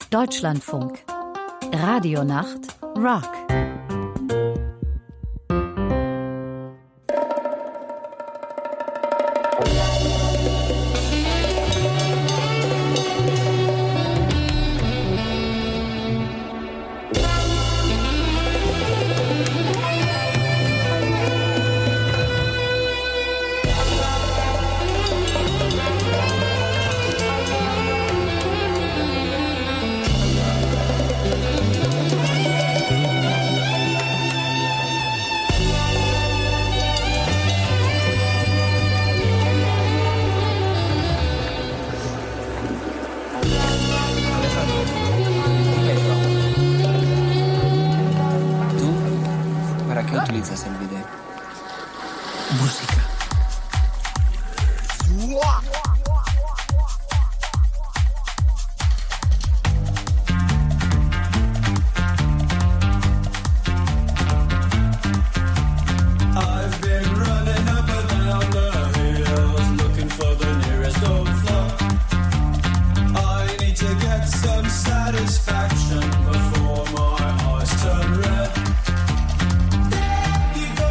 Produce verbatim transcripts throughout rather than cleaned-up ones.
Deutschlandfunk. Radionacht Rock. El video. Música. Satisfaction before my eyes turn red. There you go.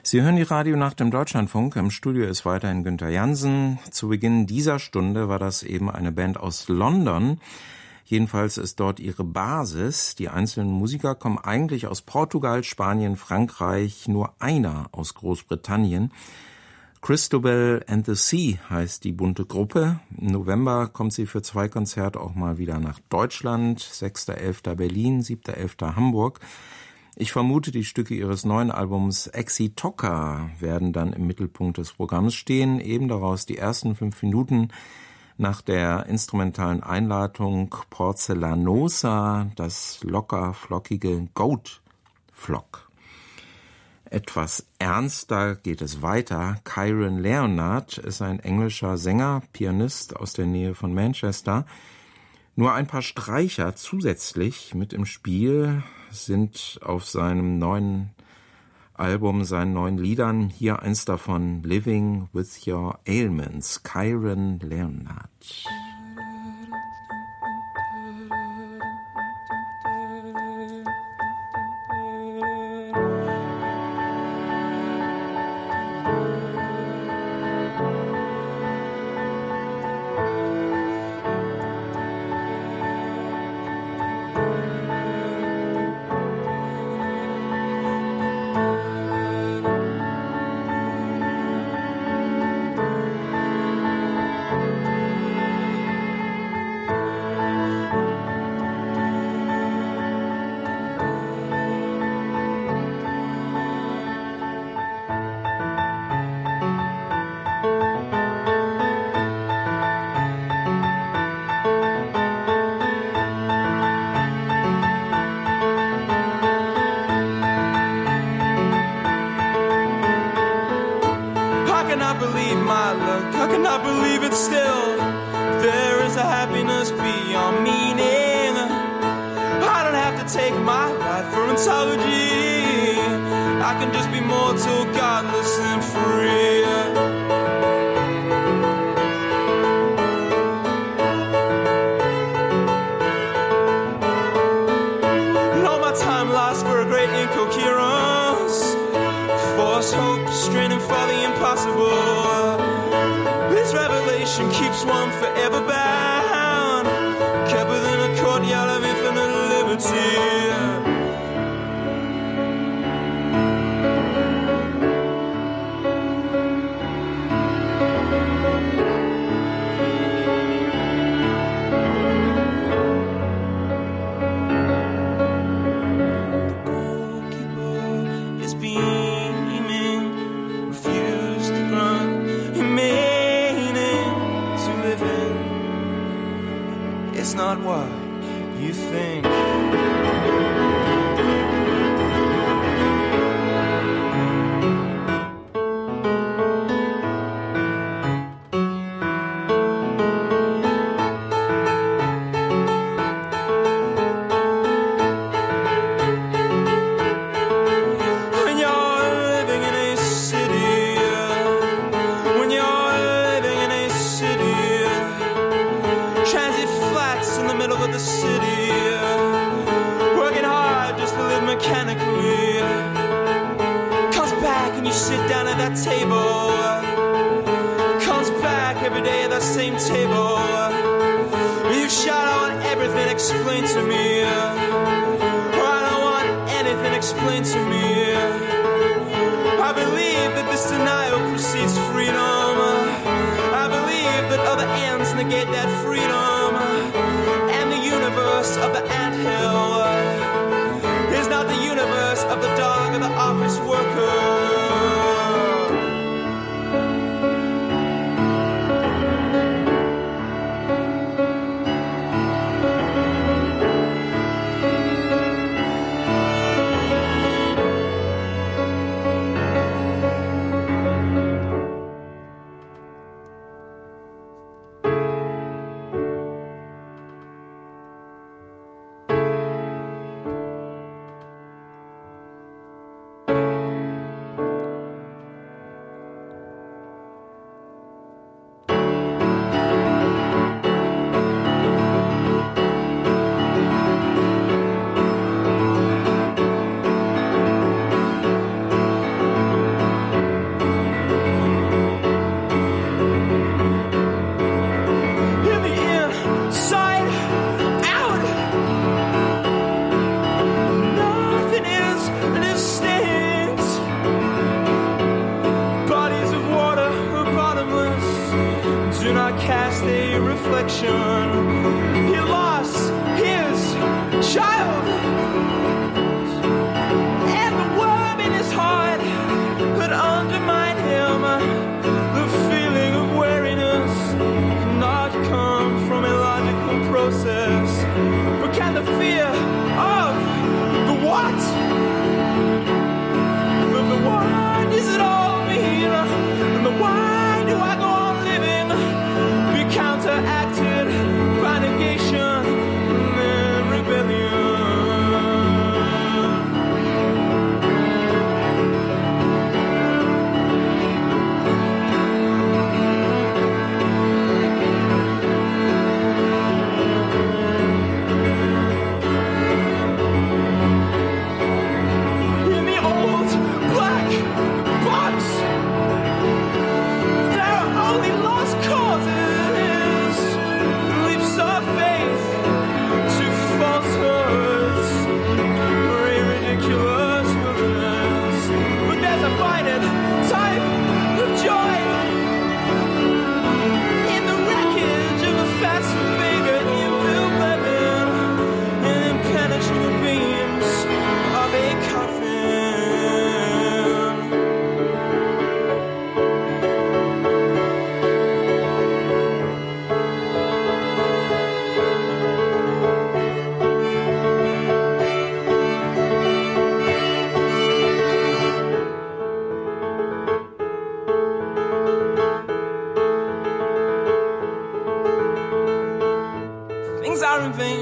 Sie hören die Radionacht im Deutschlandfunk. Im Studio ist weiterhin Günther Jansen. Zu Beginn dieser Stunde war das eben eine Band aus London. Jedenfalls ist dort ihre Basis. Die einzelnen Musiker kommen eigentlich aus Portugal, Spanien, Frankreich, nur einer aus Großbritannien. Christabel and the Sea heißt die bunte Gruppe. Im November kommt sie für zwei Konzerte auch mal wieder nach Deutschland. sechster elfter Berlin, siebter elfter Hamburg. Ich vermute, die Stücke ihres neuen Albums Exitoka werden dann im Mittelpunkt des Programms stehen. Eben daraus die ersten fünf Minuten nach der instrumentalen Einleitung Porcelanosa, das locker flockige Goat Flock. Etwas ernster geht es weiter. Kyron Leonard ist ein englischer Sänger, Pianist aus der Nähe von Manchester. Nur ein paar Streicher zusätzlich mit im Spiel sind auf seinem neuen Album, seinen neuen Liedern. Hier eins davon, Living with Your Ailments, Kyron Leonard.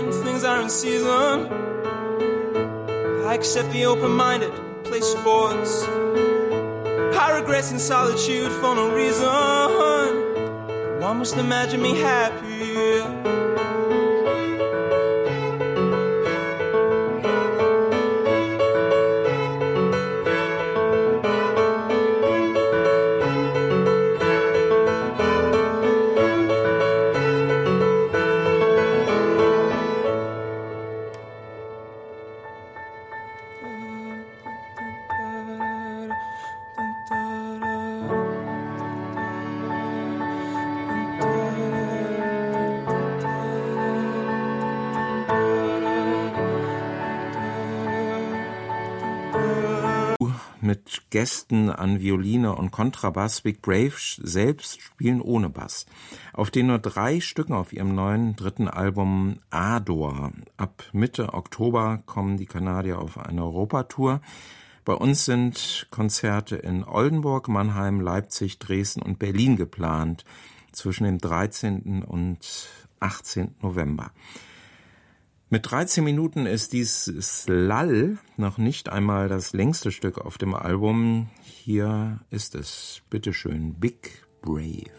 things are in season. I accept the open-minded, play sports. I regress in solitude for no reason. One must imagine me happy. Mit Gästen an Violine und Kontrabass. Big Brave selbst spielen ohne Bass. Auf den nur drei Stücken auf ihrem neuen dritten Album Ador. Ab Mitte Oktober kommen die Kanadier auf eine Europatour. Bei uns sind Konzerte in Oldenburg, Mannheim, Leipzig, Dresden und Berlin geplant zwischen dem dreizehnten und achtzehnten November. Mit dreizehn Minuten ist dieses Lall noch nicht einmal das längste Stück auf dem Album. Hier ist es, bitteschön, Big Brave.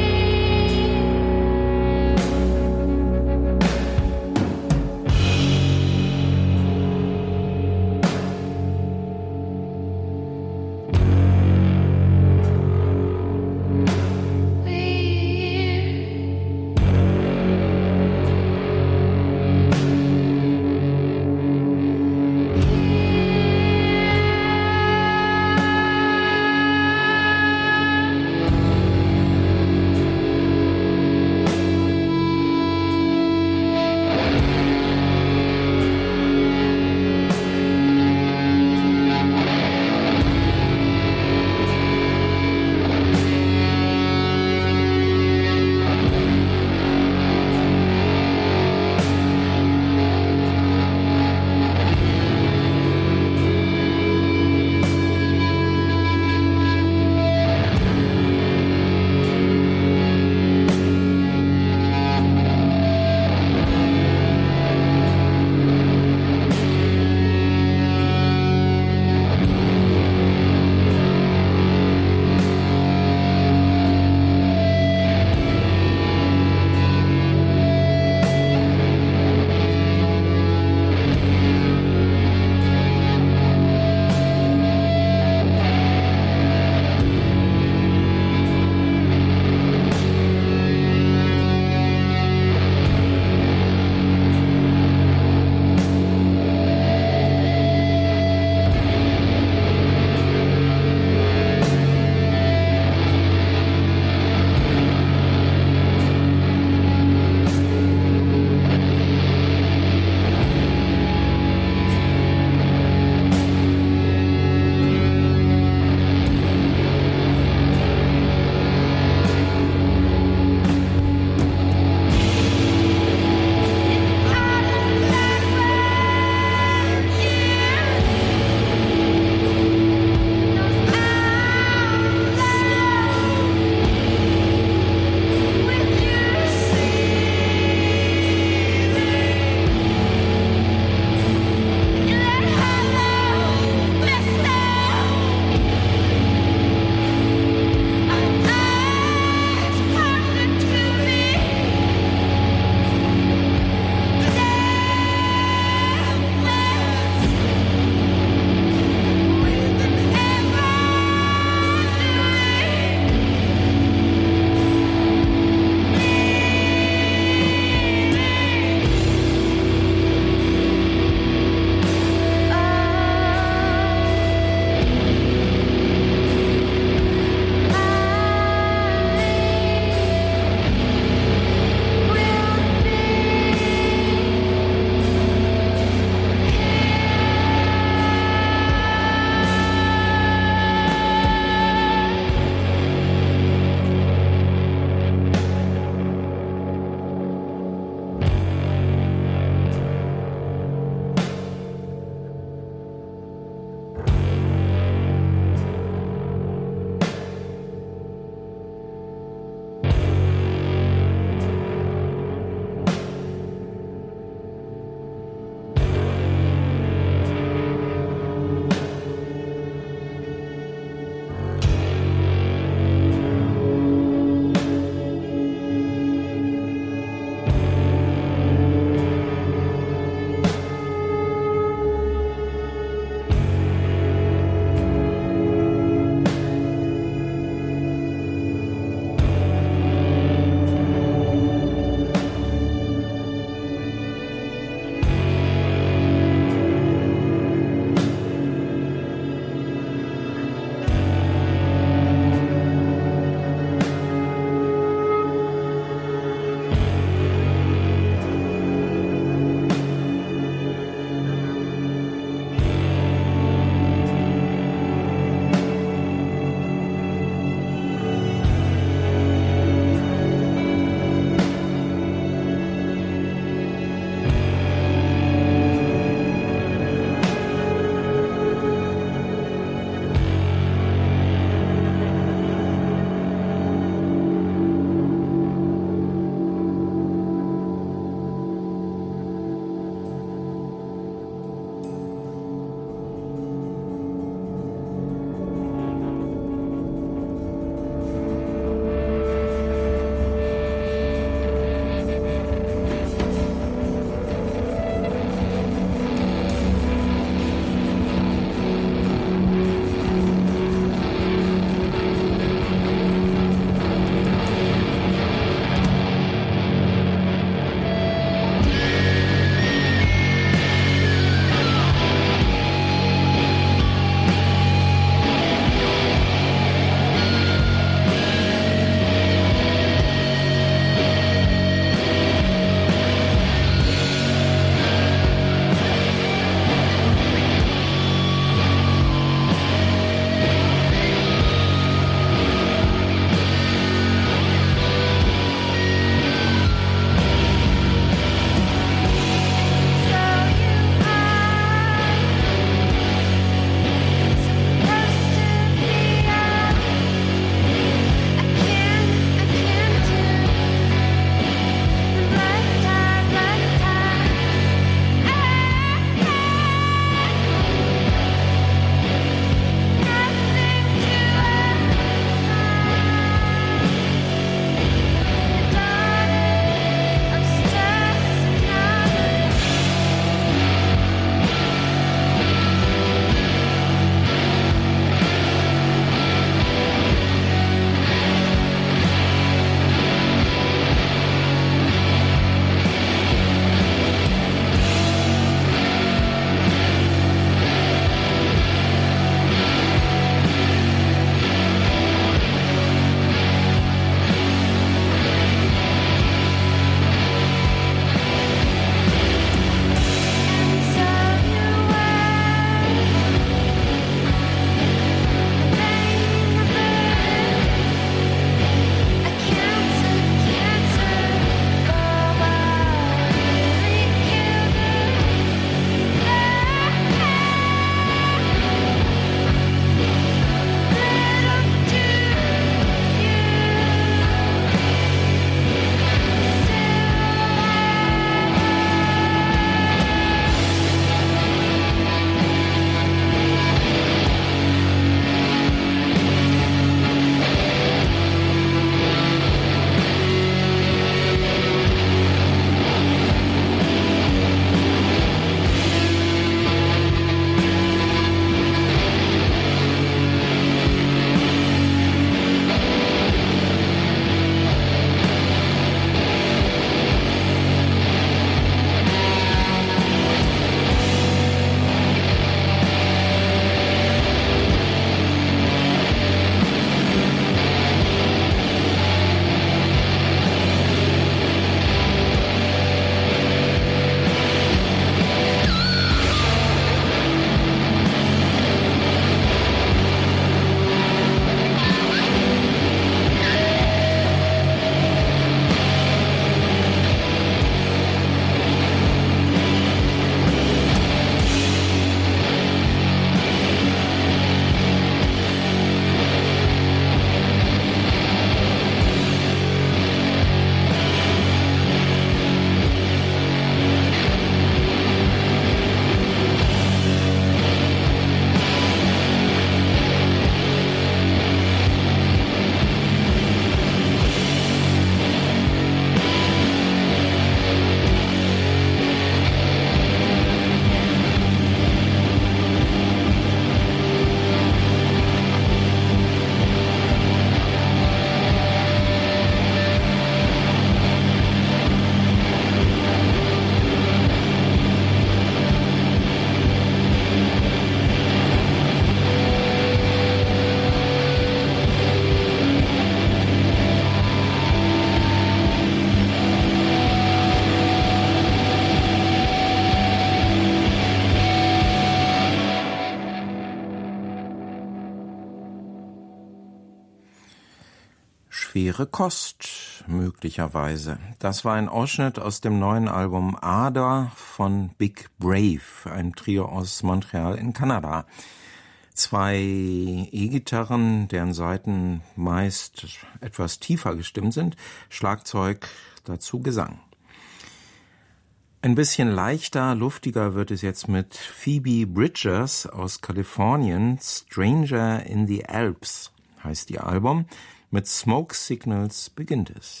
schwere Kost, möglicherweise. Das war ein Ausschnitt aus dem neuen Album Ada von Big Brave, ein Trio aus Montreal in Kanada. Zwei E-Gitarren, deren Saiten meist etwas tiefer gestimmt sind, Schlagzeug, dazu Gesang. Ein bisschen leichter, luftiger wird es jetzt mit Phoebe Bridgers aus Kalifornien. Stranger in the Alps heißt ihr Album. Mit Smoke Signals beginnt es.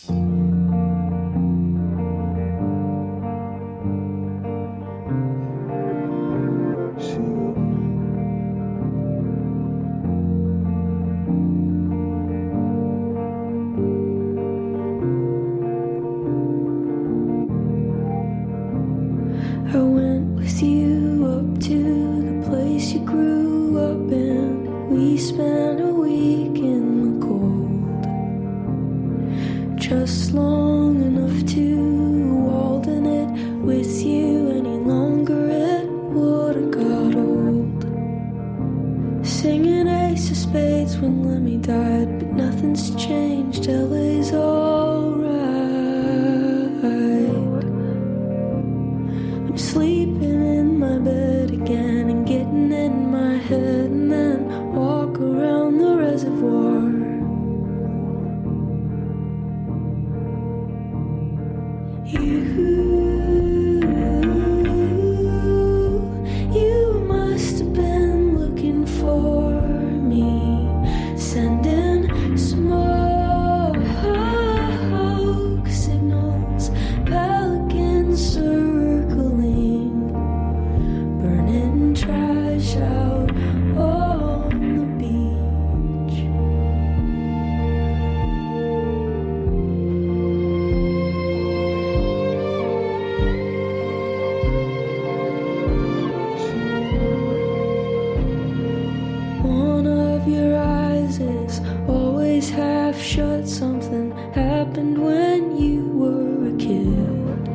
I went with you up to the place you grew up in. We spent a week in the cold, just long enough to walden it with you. Any longer it would've got old. Singing Ace of Spades when Lemmy died, but nothing's changed. L A's alright. Sleeping in my bed again and getting in my head and then walk around the reservoir. You, you must have been looking for me, sending smoke signals, pelicans circling, burning trash out on the beach. One of your eyes is always half shut. Something happened when you were a kid.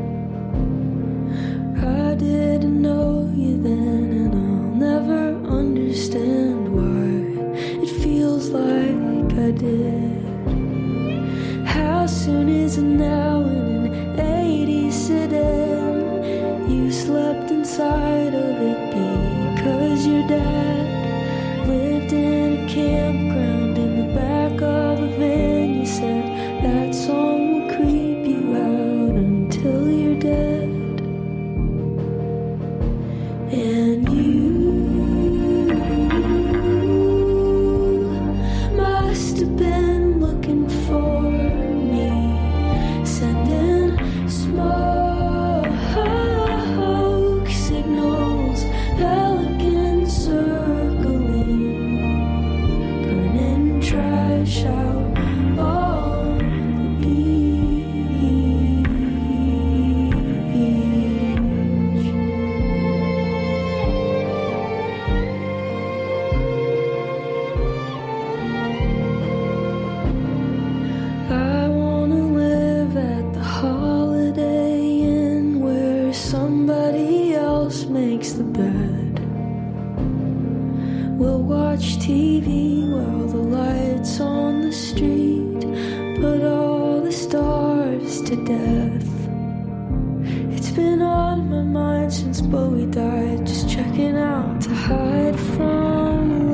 I didn't know you then, and I'll never understand why it feels like I did. How soon is it now in an eighties sedan? You slept inside of it because your dad lived in a campground in the back of a van. You said that song will creep you out until you're dead. And you must have been looking for me, sending smoke signals, pelicans circling, burning trash out on the beach. I wanna live at the Holiday Inn where somebody else makes the bed. We'll watch T V while the lights on the street put all the stars to death. It's been on my mind since Bowie died, just checking out to hide from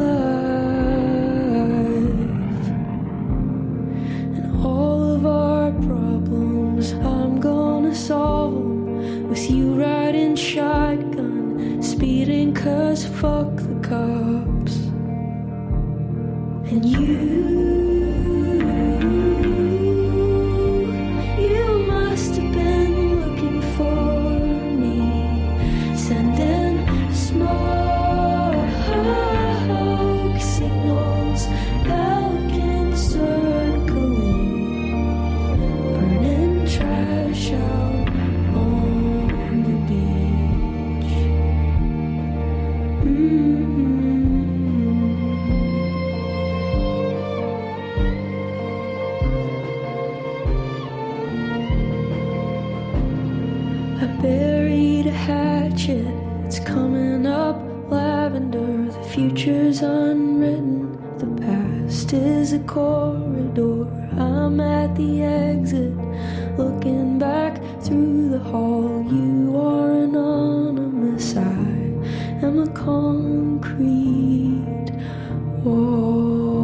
life. And all of our problems, I'm gonna solve them with you riding shotgun, speeding cause fuck the cops. And you, you must have been looking for me, sending smoke signals, pelicans circling, burning trash out on the beach. Mm-hmm. I buried a hatchet, it's coming up lavender. The future's unwritten, the past past is a corridor. I'm at the exit, looking back through the hall. You are anonymous, I am a concrete wall.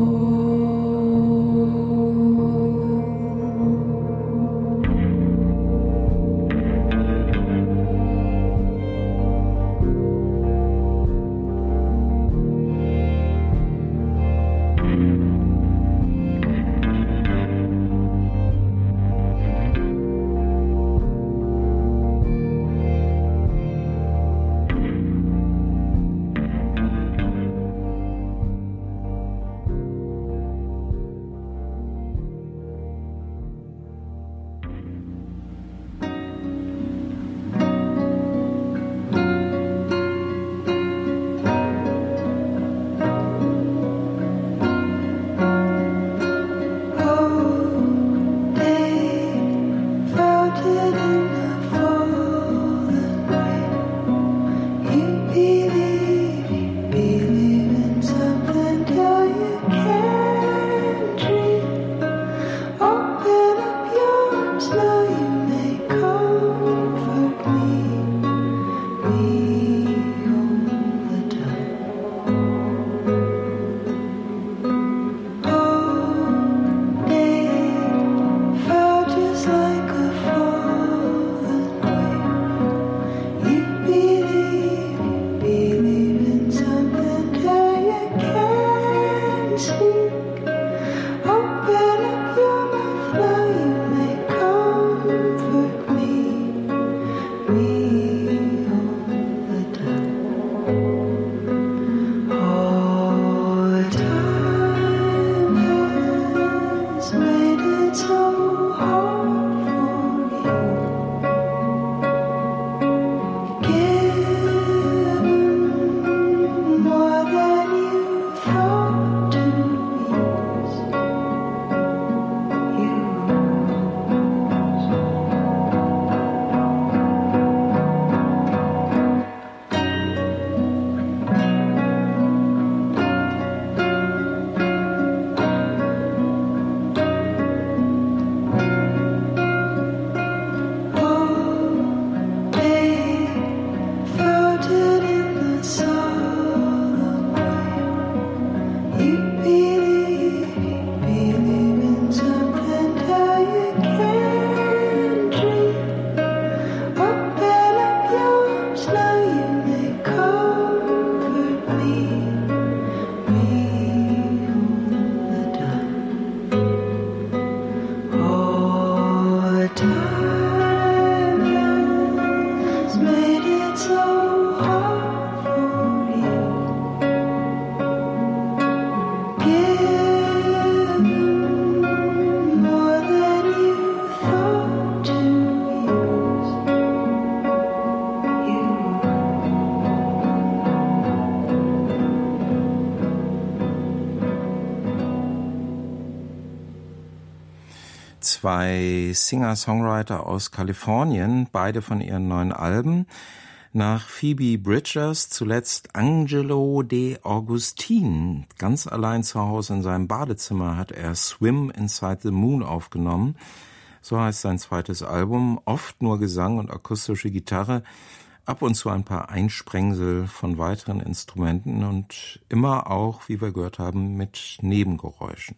Zwei Singer-Songwriter aus Kalifornien, beide von ihren neuen Alben. Nach Phoebe Bridgers zuletzt Angelo De Augustin. Ganz allein zu Hause in seinem Badezimmer hat er Swim Inside the Moon aufgenommen. So heißt sein zweites Album. Oft nur Gesang und akustische Gitarre. Ab und zu ein paar Einsprengsel von weiteren Instrumenten und immer auch, wie wir gehört haben, mit Nebengeräuschen.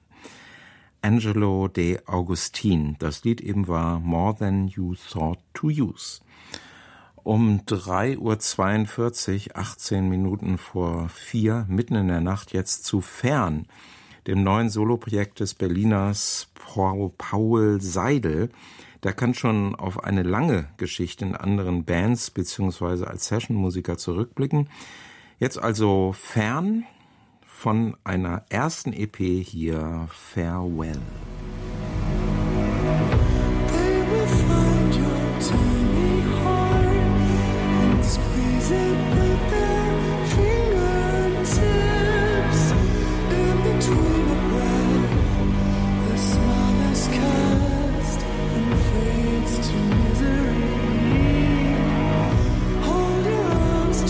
Angelo De Augustin. Das Lied eben war More Than You Thought to Use. Um drei Uhr zweiundvierzig, achtzehn Minuten vor vier, mitten in der Nacht, jetzt zu Fern, dem neuen Soloprojekt des Berliners Paul Seidel. Der kann schon auf eine lange Geschichte in anderen Bands bzw. als Sessionmusiker zurückblicken. Jetzt also Fern von einer ersten E P hier, Farewell.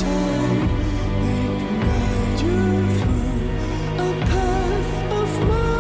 Of my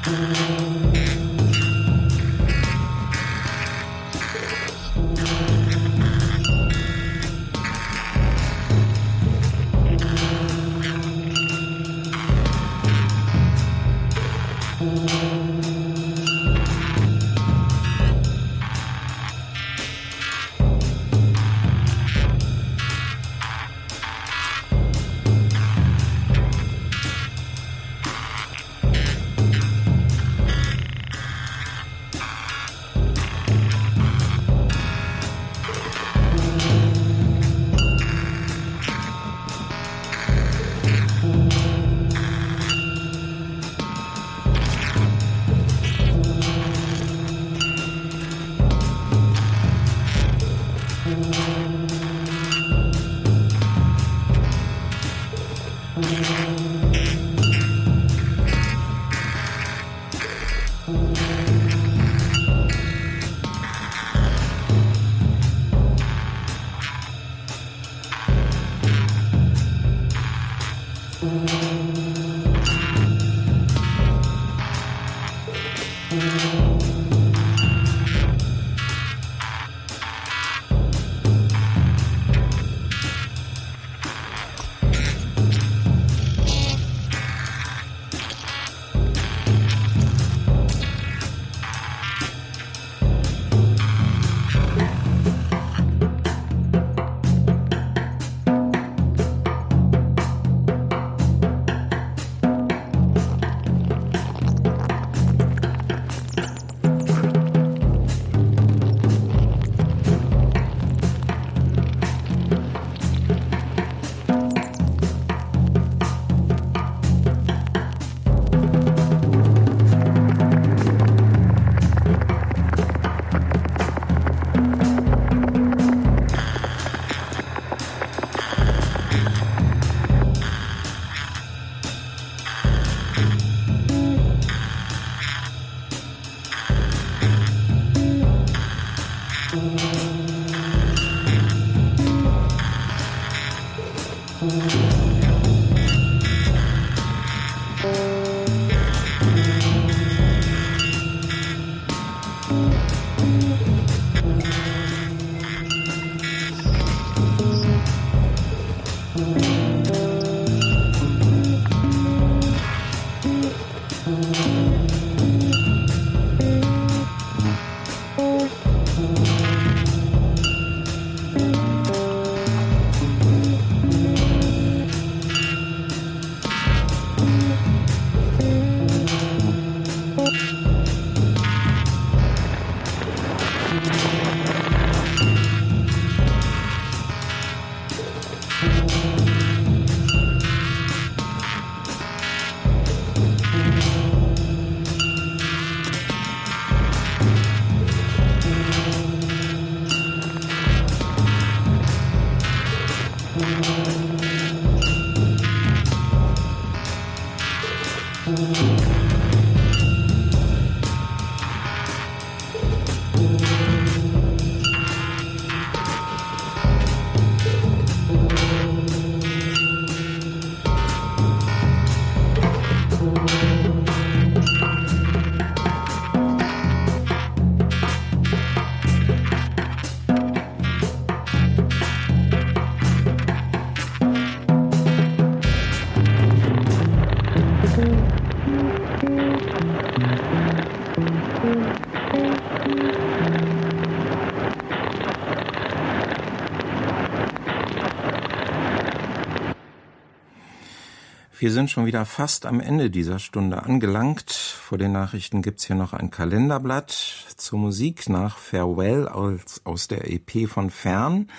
Wir sind schon wieder fast am Ende dieser Stunde angelangt. Vor den Nachrichten gibt's hier noch ein Kalenderblatt zur Musik nach Farewell aus, aus der E P von Fern.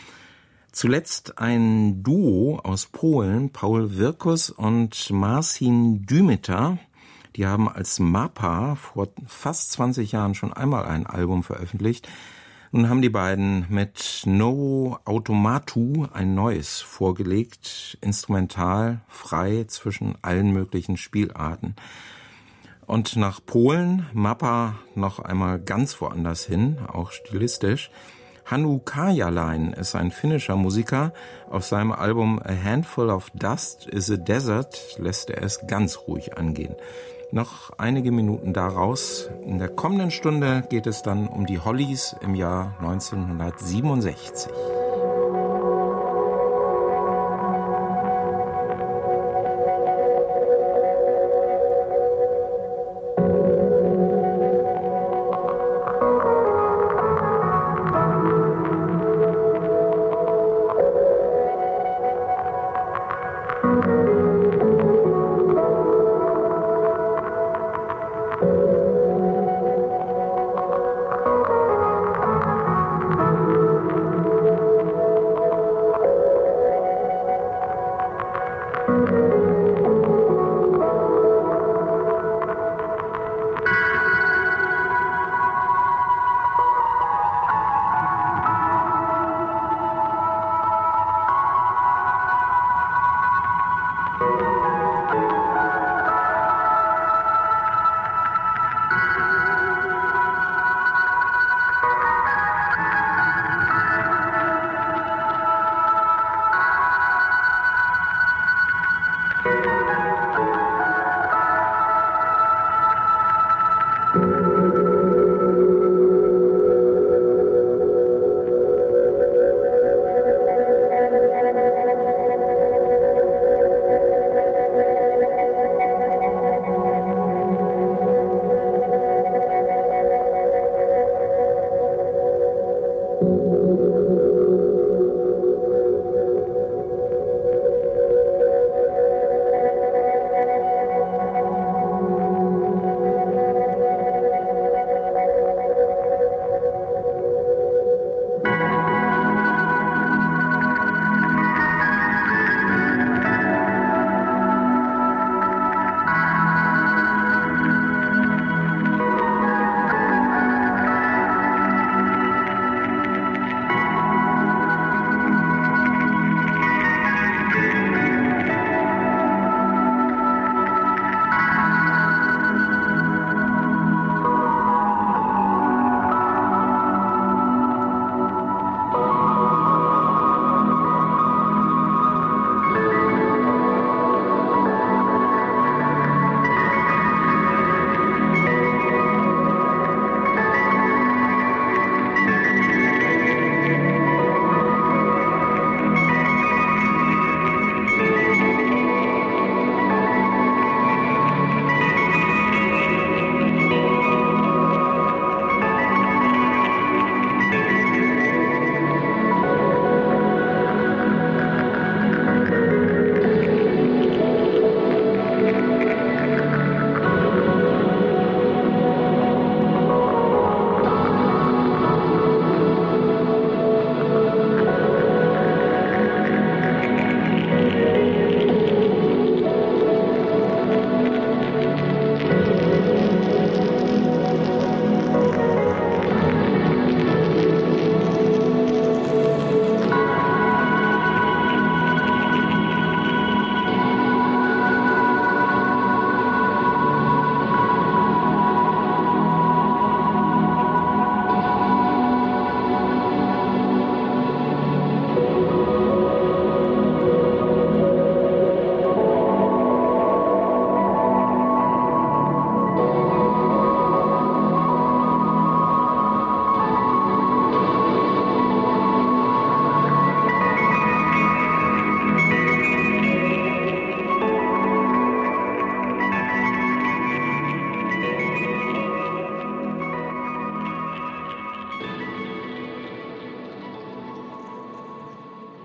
Zuletzt ein Duo aus Polen, Paul Wirkus und Marcin Dymita. Die haben als Mapa vor fast zwanzig Jahren schon einmal ein Album veröffentlicht. Nun haben die beiden mit Nowo Automatu ein neues vorgelegt, instrumental, frei zwischen allen möglichen Spielarten. Und nach Polen, Mapa noch einmal ganz woanders hin, auch stilistisch. Hannu Karjalainen ist ein finnischer Musiker. Auf seinem Album A Handful of Dust is a Desert lässt er es ganz ruhig angehen. Noch einige Minuten daraus. In der kommenden Stunde geht es dann um die Hollies im Jahr neunzehnhundertsiebenundsechzig.